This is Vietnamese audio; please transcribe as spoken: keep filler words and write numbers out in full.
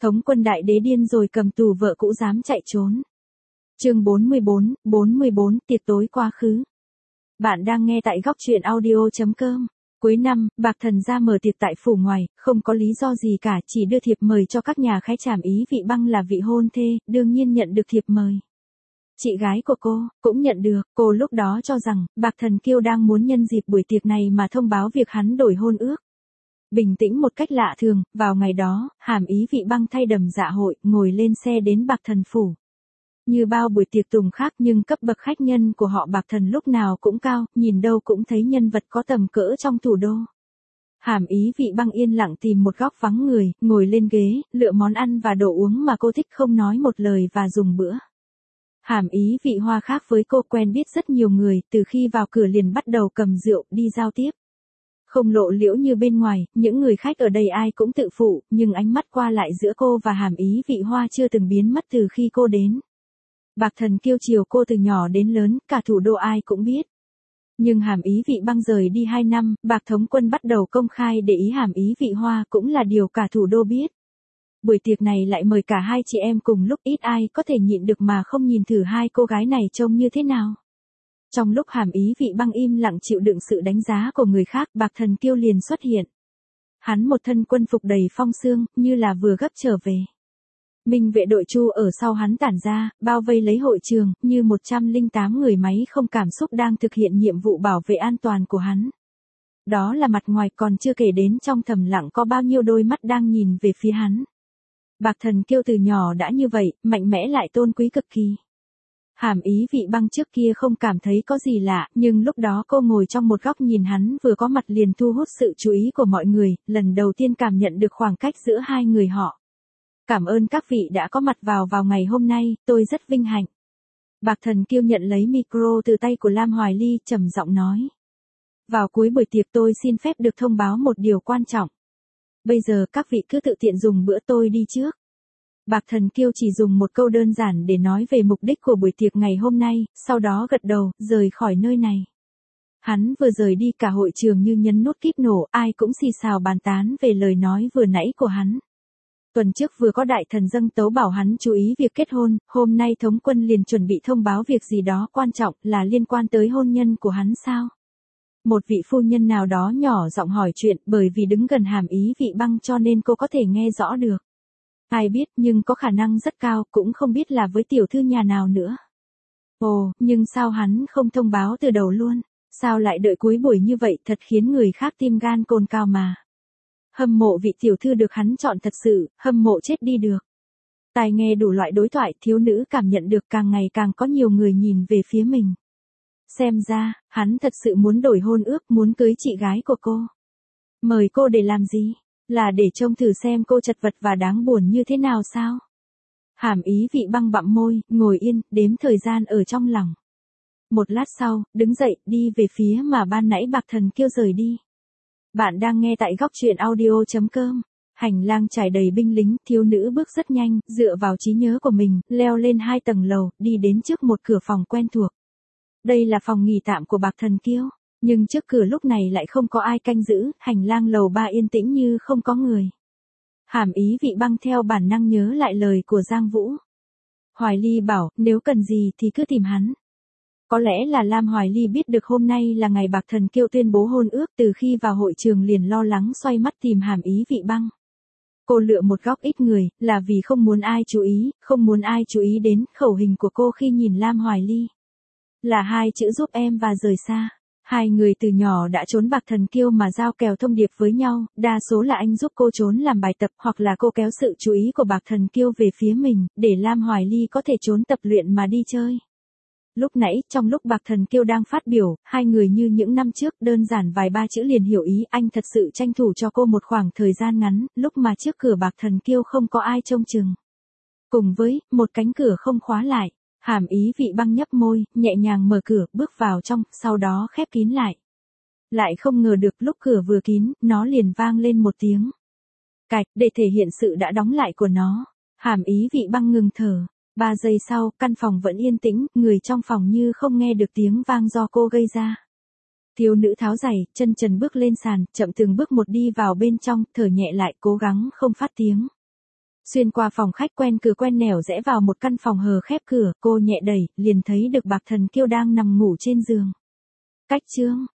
Thống quân đại đế điên rồi cầm tù vợ cũ dám chạy trốn. Chương bốn mươi bốn, bốn mươi bốn, tiệc tối quá khứ. Bạn đang nghe tại góc truyện audio chấm com. Cuối năm, Bạc Thần ra mở tiệc tại phủ ngoài, không có lý do gì cả, chỉ đưa thiệp mời cho các nhà khái trảm Ý Vị Băng là vị hôn thê, đương nhiên nhận được thiệp mời. Chị gái của cô, cũng nhận được, cô lúc đó cho rằng, Bạc Thần Kiêu đang muốn nhân dịp buổi tiệc này mà thông báo việc hắn đổi hôn ước. Bình tĩnh một cách lạ thường, vào ngày đó, Hàm Ý Vị Băng thay đầm dạ hội, ngồi lên xe đến Bạc Thần phủ. Như bao buổi tiệc tùng khác nhưng cấp bậc khách nhân của họ Bạc Thần lúc nào cũng cao, nhìn đâu cũng thấy nhân vật có tầm cỡ trong thủ đô. Hàm Ý Vị Băng yên lặng tìm một góc vắng người, ngồi lên ghế, lựa món ăn và đồ uống mà cô thích, không nói một lời và dùng bữa. Hàm Ý Vị Hoa khác với cô, quen biết rất nhiều người, từ khi vào cửa liền bắt đầu cầm rượu đi giao tiếp. Không lộ liễu như bên ngoài, những người khách ở đây ai cũng tự phụ, nhưng ánh mắt qua lại giữa cô và Hàm Ý Vị Hoa chưa từng biến mất từ khi cô đến. Bạc Thần Kiêu chiều cô từ nhỏ đến lớn, cả thủ đô ai cũng biết. Nhưng Hàm Ý Vị Băng rời đi hai năm, Bạc Thống Quân bắt đầu công khai để ý Hàm Ý Vị Hoa, cũng là điều cả thủ đô biết. Buổi tiệc này lại mời cả hai chị em cùng lúc, ít ai có thể nhịn được mà không nhìn thử hai cô gái này trông như thế nào. Trong lúc Hàm Ý Vị Băng im lặng chịu đựng sự đánh giá của người khác, Bạc Thần Kiêu liền xuất hiện. Hắn một thân quân phục đầy phong sương, như là vừa gấp trở về. Minh vệ đội Chu ở sau hắn tản ra, bao vây lấy hội trường, như một trăm lẻ tám người máy không cảm xúc đang thực hiện nhiệm vụ bảo vệ an toàn của hắn. Đó là mặt ngoài, còn chưa kể đến trong thầm lặng có bao nhiêu đôi mắt đang nhìn về phía hắn. Bạc Thần Kiêu từ nhỏ đã như vậy, mạnh mẽ lại tôn quý cực kỳ. Hàm Ý Vị Băng trước kia không cảm thấy có gì lạ, nhưng lúc đó cô ngồi trong một góc nhìn hắn vừa có mặt liền thu hút sự chú ý của mọi người, lần đầu tiên cảm nhận được khoảng cách giữa hai người họ. Cảm ơn các vị đã có mặt vào vào ngày hôm nay, tôi rất vinh hạnh. Bạc Thần Kiêu nhận lấy micro từ tay của Lam Hoài Ly, trầm giọng nói. Vào cuối buổi tiệc tôi xin phép được thông báo một điều quan trọng. Bây giờ các vị cứ tự tiện dùng bữa, tôi đi trước. Bạc Thần Kiêu chỉ dùng một câu đơn giản để nói về mục đích của buổi tiệc ngày hôm nay, sau đó gật đầu, rời khỏi nơi này. Hắn vừa rời đi cả hội trường như nhấn nút kíp nổ, ai cũng xì xào bàn tán về lời nói vừa nãy của hắn. Tuần trước vừa có đại thần dâng tấu bảo hắn chú ý việc kết hôn, hôm nay Thống Quân liền chuẩn bị thông báo việc gì đó quan trọng, là liên quan tới hôn nhân của hắn sao? Một vị phu nhân nào đó nhỏ giọng hỏi chuyện, bởi vì đứng gần Hàm Ý Vị Băng cho nên cô có thể nghe rõ được. Ai biết, nhưng có khả năng rất cao, cũng không biết là với tiểu thư nhà nào nữa. Ồ, nhưng sao hắn không thông báo từ đầu luôn? Sao lại đợi cuối buổi như vậy, thật khiến người khác tim gan cồn cào mà. Hâm mộ vị tiểu thư được hắn chọn thật sự, hâm mộ chết đi được. Tai nghe đủ loại đối thoại, thiếu nữ cảm nhận được càng ngày càng có nhiều người nhìn về phía mình. Xem ra, hắn thật sự muốn đổi hôn ước, muốn cưới chị gái của cô. Mời cô để làm gì? Là để trông thử xem cô chật vật và đáng buồn như thế nào sao? Hàm Ý Vị Băng bặm môi, ngồi yên, đếm thời gian ở trong lòng. Một lát sau, đứng dậy, đi về phía mà ban nãy Bạc Thần Kiêu rời đi. Bạn đang nghe tại góc truyện audio chấm com. Hành lang trải đầy binh lính, thiếu nữ bước rất nhanh, dựa vào trí nhớ của mình, leo lên hai tầng lầu, đi đến trước một cửa phòng quen thuộc. Đây là phòng nghỉ tạm của Bạc Thần Kiêu, nhưng trước cửa lúc này lại không có ai canh giữ, hành lang lầu ba yên tĩnh như không có người. Hàm Ý Vị Băng theo bản năng nhớ lại lời của Giang Vũ. Hoài Ly bảo, nếu cần gì thì cứ tìm hắn. Có lẽ là Lam Hoài Ly biết được hôm nay là ngày Bạc Thần Kiêu tuyên bố hôn ước, từ khi vào hội trường liền lo lắng xoay mắt tìm Hàm Ý Vị Băng. Cô lựa một góc ít người, là vì không muốn ai chú ý, không muốn ai chú ý đến khẩu hình của cô khi nhìn Lam Hoài Ly. Là hai chữ giúp em và rời xa. Hai người từ nhỏ đã trốn Bạc Thần Kiêu mà giao kèo thông điệp với nhau, đa số là anh giúp cô trốn làm bài tập, hoặc là cô kéo sự chú ý của Bạc Thần Kiêu về phía mình, để Lam Hoài Ly có thể trốn tập luyện mà đi chơi. Lúc nãy, trong lúc Bạc Thần Kiêu đang phát biểu, hai người như những năm trước, đơn giản vài ba chữ liền hiểu ý, anh thật sự tranh thủ cho cô một khoảng thời gian ngắn, lúc mà trước cửa Bạc Thần Kiêu không có ai trông chừng. Cùng với, một cánh cửa không khóa lại, Hàm Ý Vị Băng nhấp môi, nhẹ nhàng mở cửa, bước vào trong, sau đó khép kín lại. Lại không ngờ được lúc cửa vừa kín, nó liền vang lên một tiếng cạch, để thể hiện sự đã đóng lại của nó. Hàm Ý Vị Băng ngừng thở. Ba giây sau, căn phòng vẫn yên tĩnh, người trong phòng như không nghe được tiếng vang do cô gây ra. Thiếu nữ tháo giày, chân trần bước lên sàn, chậm từng bước một đi vào bên trong, thở nhẹ lại, cố gắng không phát tiếng. Xuyên qua phòng khách quen cửa quen nẻo rẽ vào một căn phòng hờ khép cửa, cô nhẹ đẩy, liền thấy được Bạc Thần Kiêu đang nằm ngủ trên giường. Cách chương